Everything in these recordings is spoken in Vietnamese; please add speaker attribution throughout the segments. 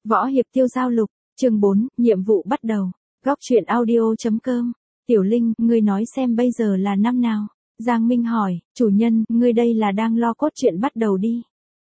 Speaker 1: Võ hiệp tiêu giao lục, chương 4, nhiệm vụ bắt đầu. Góc truyện audio.com. Tiểu Linh, ngươi nói xem bây giờ là năm nào? Giang Minh hỏi, chủ nhân, ngươi đây là đang lo cốt truyện bắt đầu đi.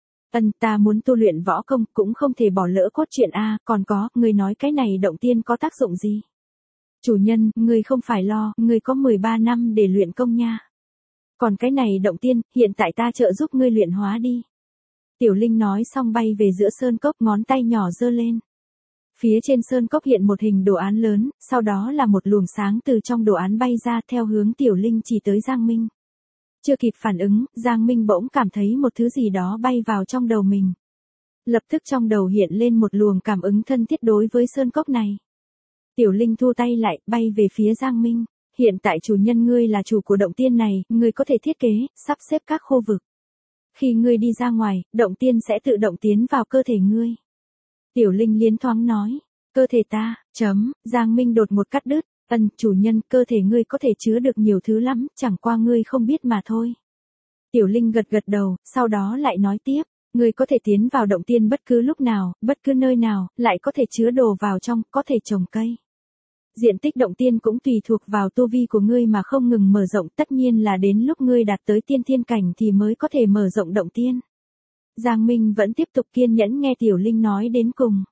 Speaker 1: Ta muốn tu luyện võ công, cũng không thể bỏ lỡ cốt truyện a, còn có, ngươi nói cái này động tiên có tác dụng gì? Chủ nhân, ngươi không phải lo, ngươi có 13 năm để luyện công nha. Còn cái này động tiên, hiện tại ta trợ giúp ngươi luyện hóa đi. Tiểu Linh nói xong bay về giữa sơn cốc, ngón tay nhỏ giơ lên. Phía trên sơn cốc hiện một hình đồ án lớn, sau đó là một luồng sáng từ trong đồ án bay ra theo hướng Tiểu Linh chỉ tới Giang Minh. Chưa kịp phản ứng, Giang Minh bỗng cảm thấy một thứ gì đó bay vào trong đầu mình. Lập tức trong đầu hiện lên một luồng cảm ứng thân thiết đối với sơn cốc này. Tiểu Linh thu tay lại, bay về phía Giang Minh. Hiện tại chủ nhân ngươi là chủ của động tiên này, ngươi có thể thiết kế, sắp xếp các khu vực. Khi ngươi đi ra ngoài, động tiên sẽ tự động tiến vào cơ thể ngươi. Tiểu Linh liến thoáng nói, cơ thể ta, Giang Minh đột một cắt đứt, chủ nhân, cơ thể ngươi có thể chứa được nhiều thứ lắm, chẳng qua ngươi không biết mà thôi. Tiểu Linh gật gật đầu, sau đó lại nói tiếp, ngươi có thể tiến vào động tiên bất cứ lúc nào, bất cứ nơi nào, lại có thể chứa đồ vào trong, có thể trồng cây. Diện tích động tiên cũng tùy thuộc vào tu vi của ngươi mà không ngừng mở rộng, tất nhiên là đến lúc ngươi đạt tới tiên thiên cảnh thì mới có thể mở rộng động tiên. Giang Minh vẫn tiếp tục kiên nhẫn nghe Tiểu Linh nói đến cùng.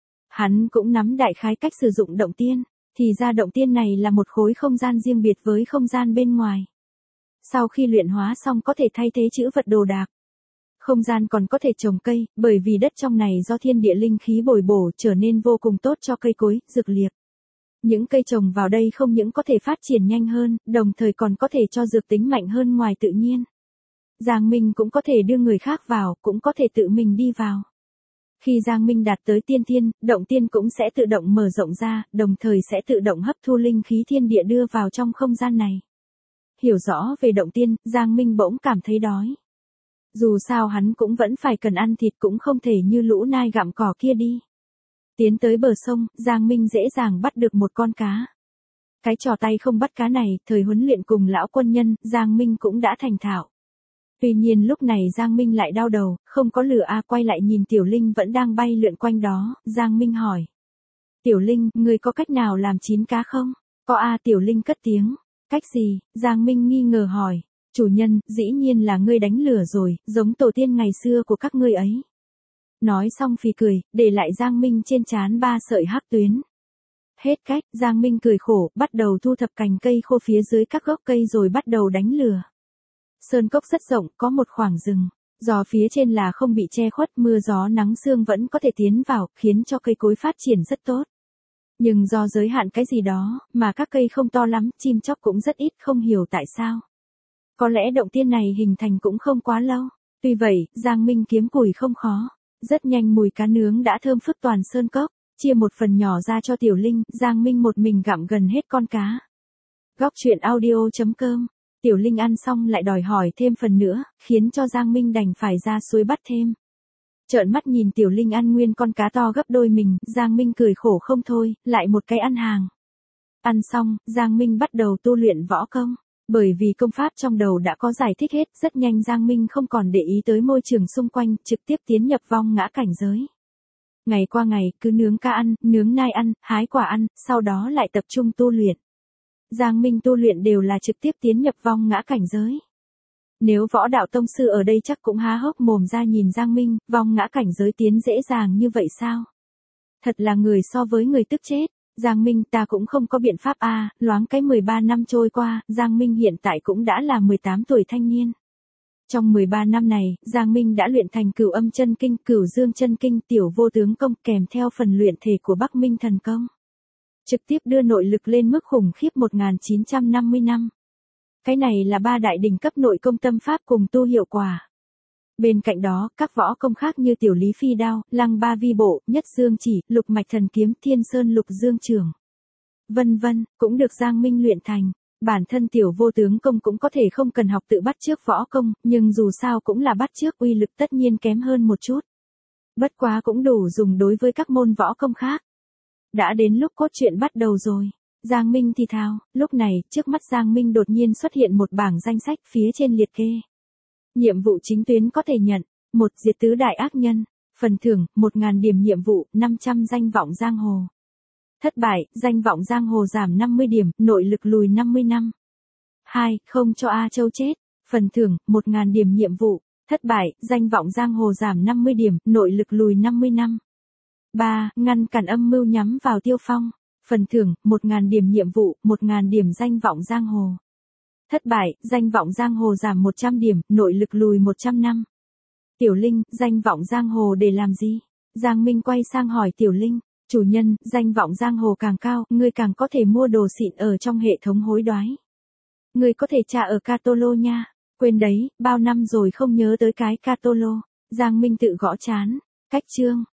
Speaker 1: Hắn cũng nắm đại khái cách sử dụng động tiên, thì ra động tiên này là một khối không gian riêng biệt với không gian bên ngoài. Sau khi luyện hóa xong có thể thay thế chữ vật đồ đạc. Không gian còn có thể trồng cây, bởi vì đất trong này do thiên địa linh khí bồi bổ trở nên vô cùng tốt cho cây cối, dược liệp. Những cây trồng vào đây không những có thể phát triển nhanh hơn, đồng thời còn có thể cho dược tính mạnh hơn ngoài tự nhiên. Giang Minh cũng có thể đưa người khác vào, cũng có thể tự mình đi vào. Khi Giang Minh đạt tới tiên thiên, động tiên cũng sẽ tự động mở rộng ra, đồng thời sẽ tự động hấp thu linh khí thiên địa đưa vào trong không gian này. Hiểu rõ về động tiên, Giang Minh bỗng cảm thấy đói. Dù sao hắn cũng vẫn phải cần ăn thịt, cũng không thể như lũ nai gặm cỏ kia đi. Tiến tới bờ sông, Giang Minh dễ dàng bắt được một con cá. Cái trò tay không bắt cá này, thời huấn luyện cùng lão quân nhân, Giang Minh cũng đã thành thạo. Tuy nhiên lúc này Giang Minh lại đau đầu, không có lửa quay lại nhìn Tiểu Linh vẫn đang bay lượn quanh đó, Giang Minh hỏi. Tiểu Linh, ngươi có cách nào làm chín cá không? Có Tiểu Linh cất tiếng. Cách gì? Giang Minh nghi ngờ hỏi. Chủ nhân, dĩ nhiên là ngươi đánh lửa rồi, giống tổ tiên ngày xưa của các ngươi ấy. Nói xong phì cười, để lại Giang Minh trên trán 3 sợi hắc tuyến. Hết cách, Giang Minh cười khổ, bắt đầu thu thập cành cây khô phía dưới các gốc cây rồi bắt đầu đánh lửa. Sơn cốc rất rộng, có một khoảng rừng. Gió phía trên là không bị che khuất, mưa gió nắng sương vẫn có thể tiến vào, khiến cho cây cối phát triển rất tốt. Nhưng do giới hạn cái gì đó, mà các cây không to lắm, chim chóc cũng rất ít, không hiểu tại sao. Có lẽ động tiên này hình thành cũng không quá lâu. Tuy vậy, Giang Minh kiếm củi không khó. Rất nhanh mùi cá nướng đã thơm phức toàn sơn cốc, chia một phần nhỏ ra cho Tiểu Linh, Giang Minh một mình gặm gần hết con cá. Góc truyện audio.com. Tiểu Linh ăn xong lại đòi hỏi thêm phần nữa, khiến cho Giang Minh đành phải ra suối bắt thêm. Trợn mắt nhìn Tiểu Linh ăn nguyên con cá to gấp đôi mình, Giang Minh cười khổ không thôi, lại một cái ăn hàng. Ăn xong, Giang Minh bắt đầu tu luyện võ công. Bởi vì công pháp trong đầu đã có giải thích hết, rất nhanh Giang Minh không còn để ý tới môi trường xung quanh, trực tiếp tiến nhập vong ngã cảnh giới. Ngày qua ngày, cứ nướng cá ăn, nướng nai ăn, hái quả ăn, sau đó lại tập trung tu luyện. Giang Minh tu luyện đều là trực tiếp tiến nhập vong ngã cảnh giới. Nếu võ đạo tông sư ở đây chắc cũng há hốc mồm ra nhìn Giang Minh, vong ngã cảnh giới tiến dễ dàng như vậy sao? Thật là người so với người tức chết. Giang Minh, ta cũng không có biện pháp loáng cái 13 năm trôi qua, Giang Minh hiện tại cũng đã là 18 tuổi thanh niên. Trong 13 năm này, Giang Minh đã luyện thành Cửu Âm Chân Kinh, Cửu Dương Chân Kinh, Tiểu Vô Tướng Công kèm theo phần luyện thể của Bắc Minh Thần Công. Trực tiếp đưa nội lực lên mức khủng khiếp 1950 năm. Cái này là 3 đại đỉnh cấp nội công tâm pháp cùng tu hiệu quả. Bên cạnh đó, các võ công khác như Tiểu Lý Phi Đao, Lăng Ba Vi Bộ, Nhất Dương Chỉ, Lục Mạch Thần Kiếm, Thiên Sơn Lục Dương Trường, vân vân, cũng được Giang Minh luyện thành. Bản thân Tiểu Vô Tướng Công cũng có thể không cần học tự bắt chước võ công, nhưng dù sao cũng là bắt chước, uy lực tất nhiên kém hơn một chút. Bất quá cũng đủ dùng đối với các môn võ công khác. Đã đến lúc cốt truyện bắt đầu rồi. Giang Minh thì thào, lúc này, trước mắt Giang Minh đột nhiên xuất hiện một bảng danh sách phía trên liệt kê. Nhiệm vụ chính tuyến có thể nhận. 1. Diệt tứ đại ác nhân. Phần thưởng, 1.000 điểm nhiệm vụ, 500 danh vọng giang hồ. Thất bại, danh vọng giang hồ giảm 50 điểm, nội lực lùi 50 năm. 2. Không cho A Châu chết. Phần thưởng, 1.000 điểm nhiệm vụ. Thất bại, danh vọng giang hồ giảm 50 điểm, nội lực lùi 50 năm. 3. Ngăn cản âm mưu nhắm vào Tiêu Phong. Phần thưởng, 1.000 điểm nhiệm vụ, 1.000 điểm danh vọng giang hồ. Thất bại, danh vọng giang hồ giảm 100 điểm, nội lực lùi 100 năm. Tiểu Linh, danh vọng giang hồ để làm gì? Giang Minh quay sang hỏi Tiểu Linh. Chủ nhân, danh vọng giang hồ càng cao, ngươi càng có thể mua đồ xịn ở trong hệ thống hối đoái. Ngươi có thể trả ở Catolo nha. Quên đấy, bao năm rồi không nhớ tới cái Catolo. Giang Minh tự gõ chán. Cách chương.